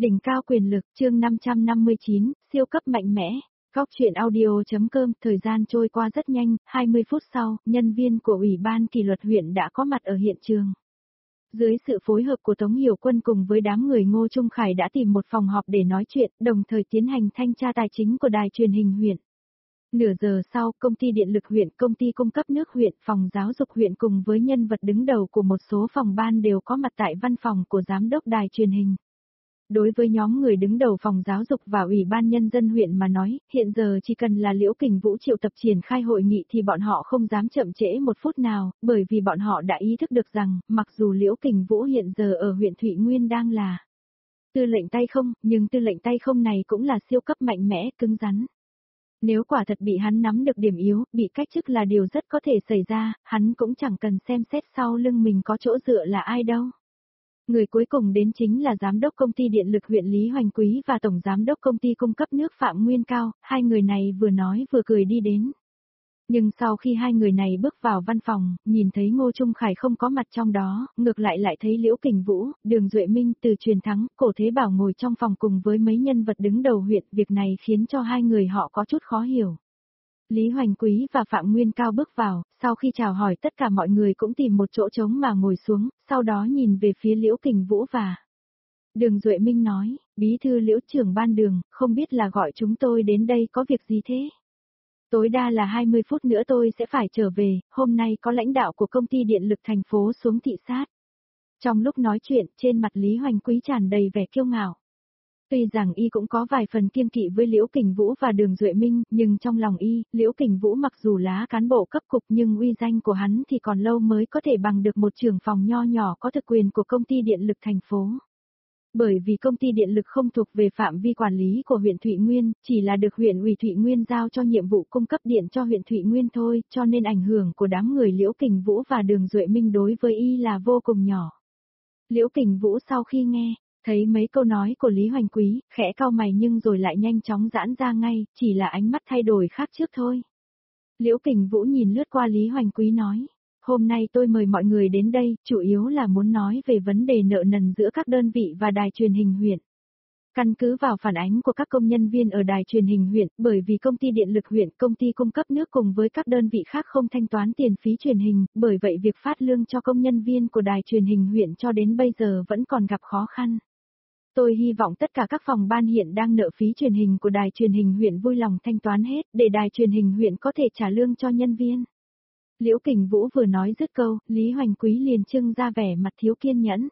Đỉnh cao quyền lực, chương 559, siêu cấp mạnh mẽ. Góc truyện audio.com, thời gian trôi qua rất nhanh, 20 phút sau, nhân viên của Ủy ban kỷ luật huyện đã có mặt ở hiện trường. Dưới sự phối hợp của Tống Hiểu Quân cùng với đám người Ngô Trung Khải đã tìm một phòng họp để nói chuyện, đồng thời tiến hành thanh tra tài chính của đài truyền hình huyện. Nửa giờ sau, công ty điện lực huyện, công ty cung cấp nước huyện, phòng giáo dục huyện cùng với nhân vật đứng đầu của một số phòng ban đều có mặt tại văn phòng của giám đốc đài truyền hình. Đối với nhóm người đứng đầu phòng giáo dục và Ủy ban Nhân dân huyện mà nói, hiện giờ chỉ cần là Liễu Kình Vũ triệu tập triển khai hội nghị thì bọn họ không dám chậm trễ một phút nào, bởi vì bọn họ đã ý thức được rằng, mặc dù Liễu Kình Vũ hiện giờ ở huyện Thụy Nguyên đang là tư lệnh tay không, nhưng tư lệnh tay không này cũng là siêu cấp mạnh mẽ, cứng rắn. Nếu quả thật bị hắn nắm được điểm yếu, bị cách chức là điều rất có thể xảy ra, hắn cũng chẳng cần xem xét sau lưng mình có chỗ dựa là ai đâu. Người cuối cùng đến chính là Giám đốc Công ty Điện lực huyện Lý Hoành Quý và Tổng Giám đốc Công ty Cung cấp nước Phạm Nguyên Cao, hai người này vừa nói vừa cười đi đến. Nhưng sau khi hai người này bước vào văn phòng, nhìn thấy Ngô Trung Khải không có mặt trong đó, ngược lại thấy Liễu Kình Vũ, Đường Duệ Minh, Từ Truyền Thắng, Cổ Thế Bảo ngồi trong phòng cùng với mấy nhân vật đứng đầu huyện, việc này khiến cho hai người họ có chút khó hiểu. Lý Hoành Quý và Phạm Nguyên Cao bước vào, sau khi chào hỏi tất cả mọi người cũng tìm một chỗ trống mà ngồi xuống, sau đó nhìn về phía Liễu Kình Vũ và Đường Duệ Minh nói, bí thư Liễu trưởng ban Đường, không biết là gọi chúng tôi đến đây có việc gì thế? Tối đa là 20 phút nữa tôi sẽ phải trở về, hôm nay có lãnh đạo của công ty điện lực thành phố xuống thị sát. Trong lúc nói chuyện, trên mặt Lý Hoành Quý tràn đầy vẻ kiêu ngạo. Tuy rằng y cũng có vài phần kiêng kỵ với Liễu Kình Vũ và Đường Duệ Minh, nhưng trong lòng y, Liễu Kình Vũ mặc dù là cán bộ cấp cục nhưng uy danh của hắn thì còn lâu mới có thể bằng được một trưởng phòng nho nhỏ có thực quyền của công ty điện lực thành phố. Bởi vì công ty điện lực không thuộc về phạm vi quản lý của huyện Thụy Nguyên, chỉ là được huyện ủy Thụy Nguyên giao cho nhiệm vụ cung cấp điện cho huyện Thụy Nguyên thôi, cho nên ảnh hưởng của đám người Liễu Kình Vũ và Đường Duệ Minh đối với y là vô cùng nhỏ. Liễu Kình Vũ sau khi nghe, thấy mấy câu nói của Lý Hoành Quý, khẽ cau mày nhưng rồi lại nhanh chóng giãn ra ngay, chỉ là ánh mắt thay đổi khác trước thôi. Liễu Kình Vũ nhìn lướt qua Lý Hoành Quý nói, hôm nay tôi mời mọi người đến đây, chủ yếu là muốn nói về vấn đề nợ nần giữa các đơn vị và đài truyền hình huyện. Căn cứ vào phản ánh của các công nhân viên ở đài truyền hình huyện, bởi vì công ty điện lực huyện, công ty cung cấp nước cùng với các đơn vị khác không thanh toán tiền phí truyền hình, bởi vậy việc phát lương cho công nhân viên của đài truyền hình huyện cho đến bây giờ vẫn còn gặp khó khăn. Tôi hy vọng tất cả các phòng ban hiện đang nợ phí truyền hình của đài truyền hình huyện vui lòng thanh toán hết, để đài truyền hình huyện có thể trả lương cho nhân viên. Liễu Kình Vũ vừa nói dứt câu, Lý Hoành Quý liền trưng ra vẻ mặt thiếu kiên nhẫn.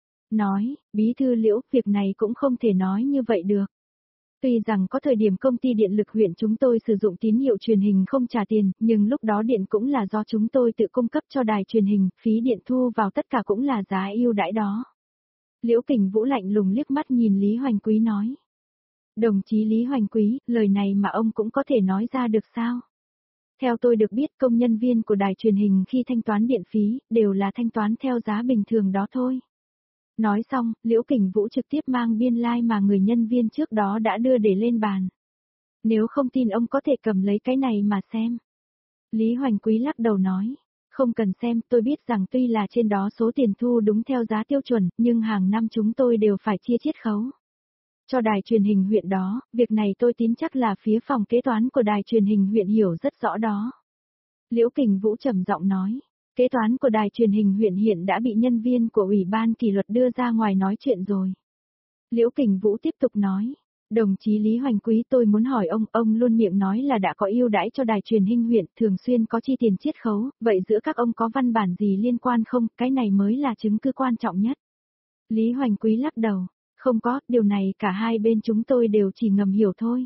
Nói, bí thư Liễu, việc này cũng không thể nói như vậy được. Tuy rằng có thời điểm công ty điện lực huyện chúng tôi sử dụng tín hiệu truyền hình không trả tiền, nhưng lúc đó điện cũng là do chúng tôi tự cung cấp cho đài truyền hình, phí điện thu vào tất cả cũng là giá ưu đãi đó. Liễu Kình Vũ lạnh lùng liếc mắt nhìn Lý Hoành Quý nói. Đồng chí Lý Hoành Quý, lời này mà ông cũng có thể nói ra được sao? Theo tôi được biết công nhân viên của đài truyền hình khi thanh toán điện phí, đều là thanh toán theo giá bình thường đó thôi. Nói xong, Liễu Kình Vũ trực tiếp mang biên lai mà người nhân viên trước đó đã đưa để lên bàn. Nếu không tin ông có thể cầm lấy cái này mà xem. Lý Hoành Quý lắc đầu nói. Không cần xem, tôi biết rằng tuy là trên đó số tiền thu đúng theo giá tiêu chuẩn, nhưng hàng năm chúng tôi đều phải chia chiết khấu. Cho đài truyền hình huyện đó, việc này tôi tin chắc là phía phòng kế toán của đài truyền hình huyện hiểu rất rõ đó. Liễu Kình Vũ trầm giọng nói, kế toán của đài truyền hình huyện hiện đã bị nhân viên của Ủy ban kỷ luật đưa ra ngoài nói chuyện rồi. Liễu Kình Vũ tiếp tục nói, đồng chí Lý Hoành Quý tôi muốn hỏi ông luôn miệng nói là đã có ưu đãi cho đài truyền hình huyện, thường xuyên có chi tiền chiết khấu, vậy giữa các ông có văn bản gì liên quan không, cái này mới là chứng cứ quan trọng nhất. Lý Hoành Quý lắc đầu, không có, điều này cả hai bên chúng tôi đều chỉ ngầm hiểu thôi.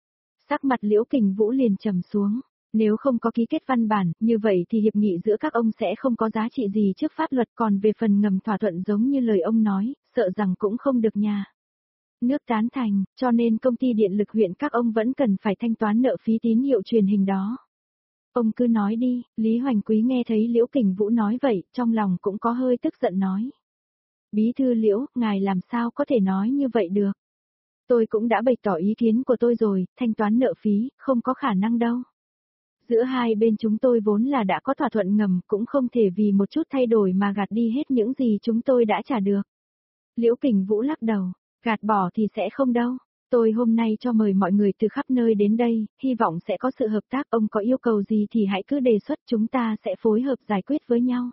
Sắc mặt Liễu Kình Vũ liền trầm xuống, nếu không có ký kết văn bản, như vậy thì hiệp nghị giữa các ông sẽ không có giá trị gì trước pháp luật, còn về phần ngầm thỏa thuận giống như lời ông nói, sợ rằng cũng không được nha. Nước tán thành, cho nên công ty điện lực huyện các ông vẫn cần phải thanh toán nợ phí tín hiệu truyền hình đó. Ông cứ nói đi, Lý Hoành Quý nghe thấy Liễu Kình Vũ nói vậy, trong lòng cũng có hơi tức giận nói. Bí thư Liễu, ngài làm sao có thể nói như vậy được? Tôi cũng đã bày tỏ ý kiến của tôi rồi, thanh toán nợ phí, không có khả năng đâu. Giữa hai bên chúng tôi vốn là đã có thỏa thuận ngầm, cũng không thể vì một chút thay đổi mà gạt đi hết những gì chúng tôi đã trả được. Liễu Kình Vũ lắc đầu. Gạt bỏ thì sẽ không đâu. Tôi hôm nay cho mời mọi người từ khắp nơi đến đây, hy vọng sẽ có sự hợp tác. Ông có yêu cầu gì thì hãy cứ đề xuất, chúng ta sẽ phối hợp giải quyết với nhau.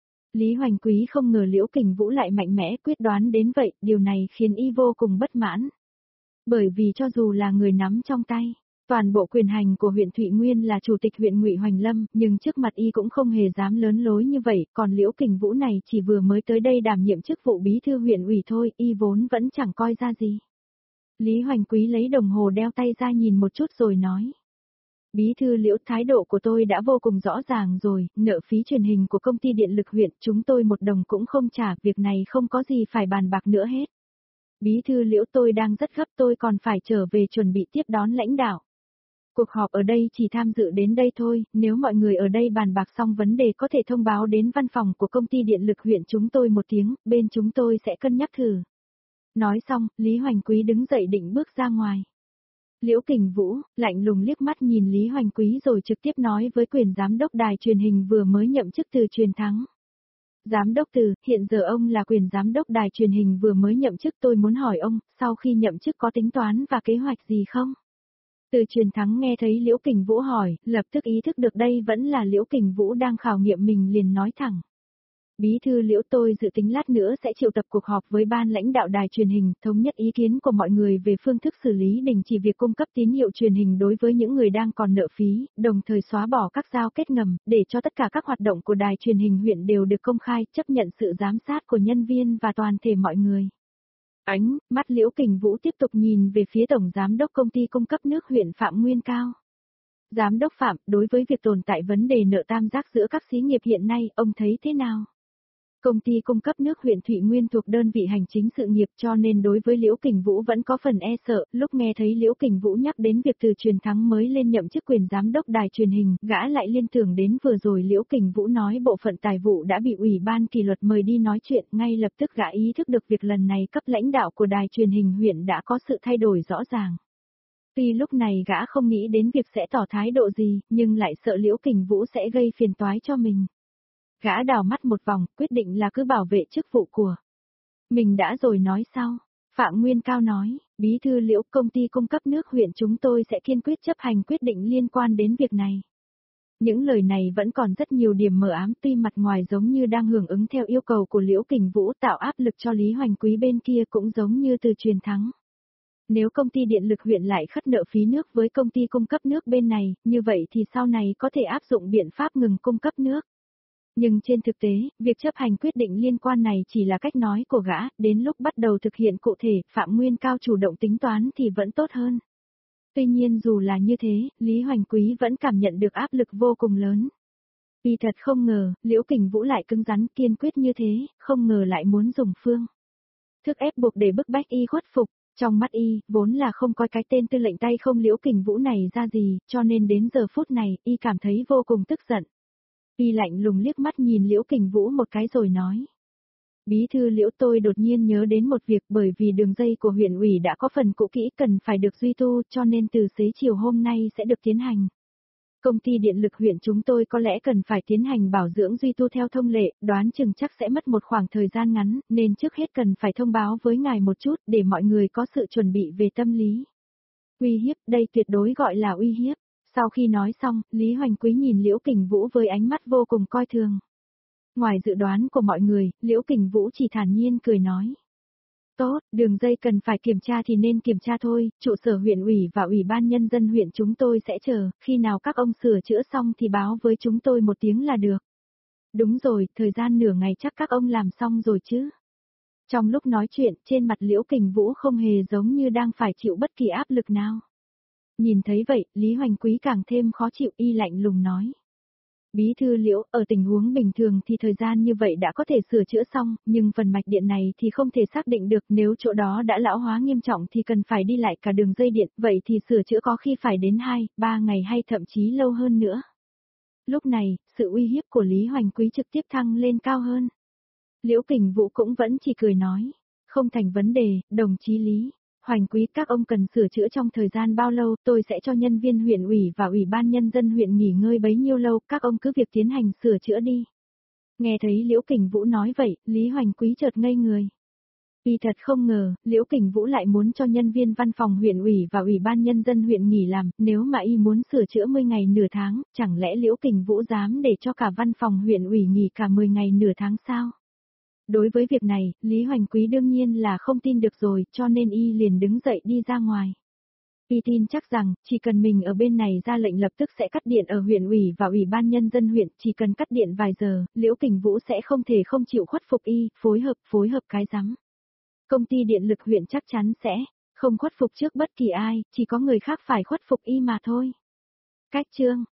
Lý Hoành Quý không ngờ Liễu Kình Vũ lại mạnh mẽ quyết đoán đến vậy, điều này khiến y vô cùng bất mãn. Bởi vì cho dù là người nắm trong tay toàn bộ quyền hành của huyện Thụy Nguyên là chủ tịch huyện Ngụy Hoành Lâm, nhưng trước mặt y cũng không hề dám lớn lối như vậy, còn Liễu Kình Vũ này chỉ vừa mới tới đây đảm nhiệm chức vụ bí thư huyện ủy thôi, y vốn vẫn chẳng coi ra gì. Lý Hoành Quý lấy đồng hồ đeo tay ra nhìn một chút rồi nói. Bí thư Liễu, thái độ của tôi đã vô cùng rõ ràng rồi, nợ phí truyền hình của công ty điện lực huyện chúng tôi một đồng cũng không trả, việc này không có gì phải bàn bạc nữa hết. Bí thư Liễu, tôi đang rất gấp, tôi còn phải trở về chuẩn bị tiếp đón lãnh đạo. Cuộc họp ở đây chỉ tham dự đến đây thôi, nếu mọi người ở đây bàn bạc xong vấn đề có thể thông báo đến văn phòng của công ty điện lực huyện chúng tôi một tiếng, bên chúng tôi sẽ cân nhắc thử. Nói xong, Lý Hoành Quý đứng dậy định bước ra ngoài. Liễu Kình Vũ, lạnh lùng liếc mắt nhìn Lý Hoành Quý rồi trực tiếp nói với quyền giám đốc đài truyền hình vừa mới nhậm chức Từ Truyền Thắng. Giám đốc Từ, hiện giờ ông là quyền giám đốc đài truyền hình vừa mới nhậm chức, tôi muốn hỏi ông, sau khi nhậm chức có tính toán và kế hoạch gì không? Từ Truyền Thắng nghe thấy Liễu Kình Vũ hỏi, lập tức ý thức được đây vẫn là Liễu Kình Vũ đang khảo nghiệm mình liền nói thẳng. Bí thư Liễu, tôi dự tính lát nữa sẽ triệu tập cuộc họp với ban lãnh đạo đài truyền hình, thống nhất ý kiến của mọi người về phương thức xử lý đình chỉ việc cung cấp tín hiệu truyền hình đối với những người đang còn nợ phí, đồng thời xóa bỏ các giao kết ngầm, để cho tất cả các hoạt động của đài truyền hình huyện đều được công khai, chấp nhận sự giám sát của nhân viên và toàn thể mọi người. Ánh mắt Liễu Kình Vũ tiếp tục nhìn về phía tổng giám đốc công ty cung cấp nước huyện Phạm Nguyên Cao. Giám đốc Phạm, đối với việc tồn tại vấn đề nợ tam giác giữa các xí nghiệp hiện nay, ông thấy thế nào? Công ty cung cấp nước huyện Thụy Nguyên thuộc đơn vị hành chính sự nghiệp cho nên đối với Liễu Kình Vũ vẫn có phần e sợ, lúc nghe thấy Liễu Kình Vũ nhắc đến việc Từ Truyền Thắng mới lên nhậm chức quyền giám đốc đài truyền hình, gã lại liên tưởng đến vừa rồi Liễu Kình Vũ nói bộ phận tài vụ đã bị ủy ban kỷ luật mời đi nói chuyện, ngay lập tức gã ý thức được việc lần này cấp lãnh đạo của đài truyền hình huyện đã có sự thay đổi rõ ràng. Tuy lúc này gã không nghĩ đến việc sẽ tỏ thái độ gì, nhưng lại sợ Liễu Kình Vũ sẽ gây phiền toái cho mình. Gã đảo mắt một vòng, quyết định là cứ bảo vệ chức vụ của mình đã rồi nói sau. Phạm Nguyên Cao nói, bí thư Liễu, công ty cung cấp nước huyện chúng tôi sẽ kiên quyết chấp hành quyết định liên quan đến việc này. Những lời này vẫn còn rất nhiều điểm mờ ám, tuy mặt ngoài giống như đang hưởng ứng theo yêu cầu của Liễu Kình Vũ tạo áp lực cho Lý Hoành Quý bên kia cũng giống như Từ Truyền Thắng. Nếu công ty điện lực huyện lại khất nợ phí nước với công ty cung cấp nước bên này, như vậy thì sau này có thể áp dụng biện pháp ngừng cung cấp nước. Nhưng trên thực tế, việc chấp hành quyết định liên quan này chỉ là cách nói của gã, đến lúc bắt đầu thực hiện cụ thể, Phạm Nguyên Cao chủ động tính toán thì vẫn tốt hơn. Tuy nhiên dù là như thế, Lý Hoành Quý vẫn cảm nhận được áp lực vô cùng lớn. Y thật không ngờ, Liễu Kình Vũ lại cứng rắn kiên quyết như thế, không ngờ lại muốn dùng phương thức ép buộc để bức bách y khuất phục. Trong mắt y, vốn là không coi cái tên tư lệnh tay không Liễu Kình Vũ này ra gì, cho nên đến giờ phút này, y cảm thấy vô cùng tức giận. Y lạnh lùng liếc mắt nhìn Liễu Kình Vũ một cái rồi nói. Bí thư Liễu, tôi đột nhiên nhớ đến một việc, bởi vì đường dây của huyện ủy đã có phần cũ kỹ cần phải được duy tu, cho nên từ xế chiều hôm nay sẽ được tiến hành. Công ty điện lực huyện chúng tôi có lẽ cần phải tiến hành bảo dưỡng duy tu theo thông lệ, đoán chừng chắc sẽ mất một khoảng thời gian ngắn, nên trước hết cần phải thông báo với ngài một chút để mọi người có sự chuẩn bị về tâm lý. Uy hiếp, đây tuyệt đối gọi là uy hiếp. Sau khi nói xong, Lý Hoành Quý nhìn Liễu Kình Vũ với ánh mắt vô cùng coi thường. Ngoài dự đoán của mọi người, Liễu Kình Vũ chỉ thản nhiên cười nói. Tốt, đường dây cần phải kiểm tra thì nên kiểm tra thôi, trụ sở huyện ủy và ủy ban nhân dân huyện chúng tôi sẽ chờ, khi nào các ông sửa chữa xong thì báo với chúng tôi một tiếng là được. Đúng rồi, thời gian nửa ngày chắc các ông làm xong rồi chứ. Trong lúc nói chuyện, trên mặt Liễu Kình Vũ không hề giống như đang phải chịu bất kỳ áp lực nào. Nhìn thấy vậy, Lý Hoành Quý càng thêm khó chịu, y lạnh lùng nói. Bí thư Liễu, ở tình huống bình thường thì thời gian như vậy đã có thể sửa chữa xong, nhưng phần mạch điện này thì không thể xác định được, nếu chỗ đó đã lão hóa nghiêm trọng thì cần phải đi lại cả đường dây điện, vậy thì sửa chữa có khi phải đến 2-3 ngày hay thậm chí lâu hơn nữa. Lúc này, sự uy hiếp của Lý Hoành Quý trực tiếp thăng lên cao hơn. Liễu Kình Vũ cũng vẫn chỉ cười nói, không thành vấn đề, đồng chí Lý. Hoành Quý, các ông cần sửa chữa trong thời gian bao lâu, tôi sẽ cho nhân viên huyện ủy và ủy ban nhân dân huyện nghỉ ngơi bấy nhiêu lâu, các ông cứ việc tiến hành sửa chữa đi. Nghe thấy Liễu Kình Vũ nói vậy, Lý Hoành Quý chợt ngây người. Y thật không ngờ, Liễu Kình Vũ lại muốn cho nhân viên văn phòng huyện ủy và ủy ban nhân dân huyện nghỉ làm, nếu mà y muốn sửa chữa 10 ngày nửa tháng, chẳng lẽ Liễu Kình Vũ dám để cho cả văn phòng huyện ủy nghỉ cả 10 ngày nửa tháng sao? Đối với việc này, Lý Hoành Quý đương nhiên là không tin được rồi, cho nên y liền đứng dậy đi ra ngoài. Y tin chắc rằng, chỉ cần mình ở bên này ra lệnh lập tức sẽ cắt điện ở huyện ủy và ủy ban nhân dân huyện, chỉ cần cắt điện vài giờ, Liễu Kình Vũ sẽ không thể không chịu khuất phục y, phối hợp cái rắm. Công ty điện lực huyện chắc chắn sẽ không khuất phục trước bất kỳ ai, chỉ có người khác phải khuất phục y mà thôi. Cách chương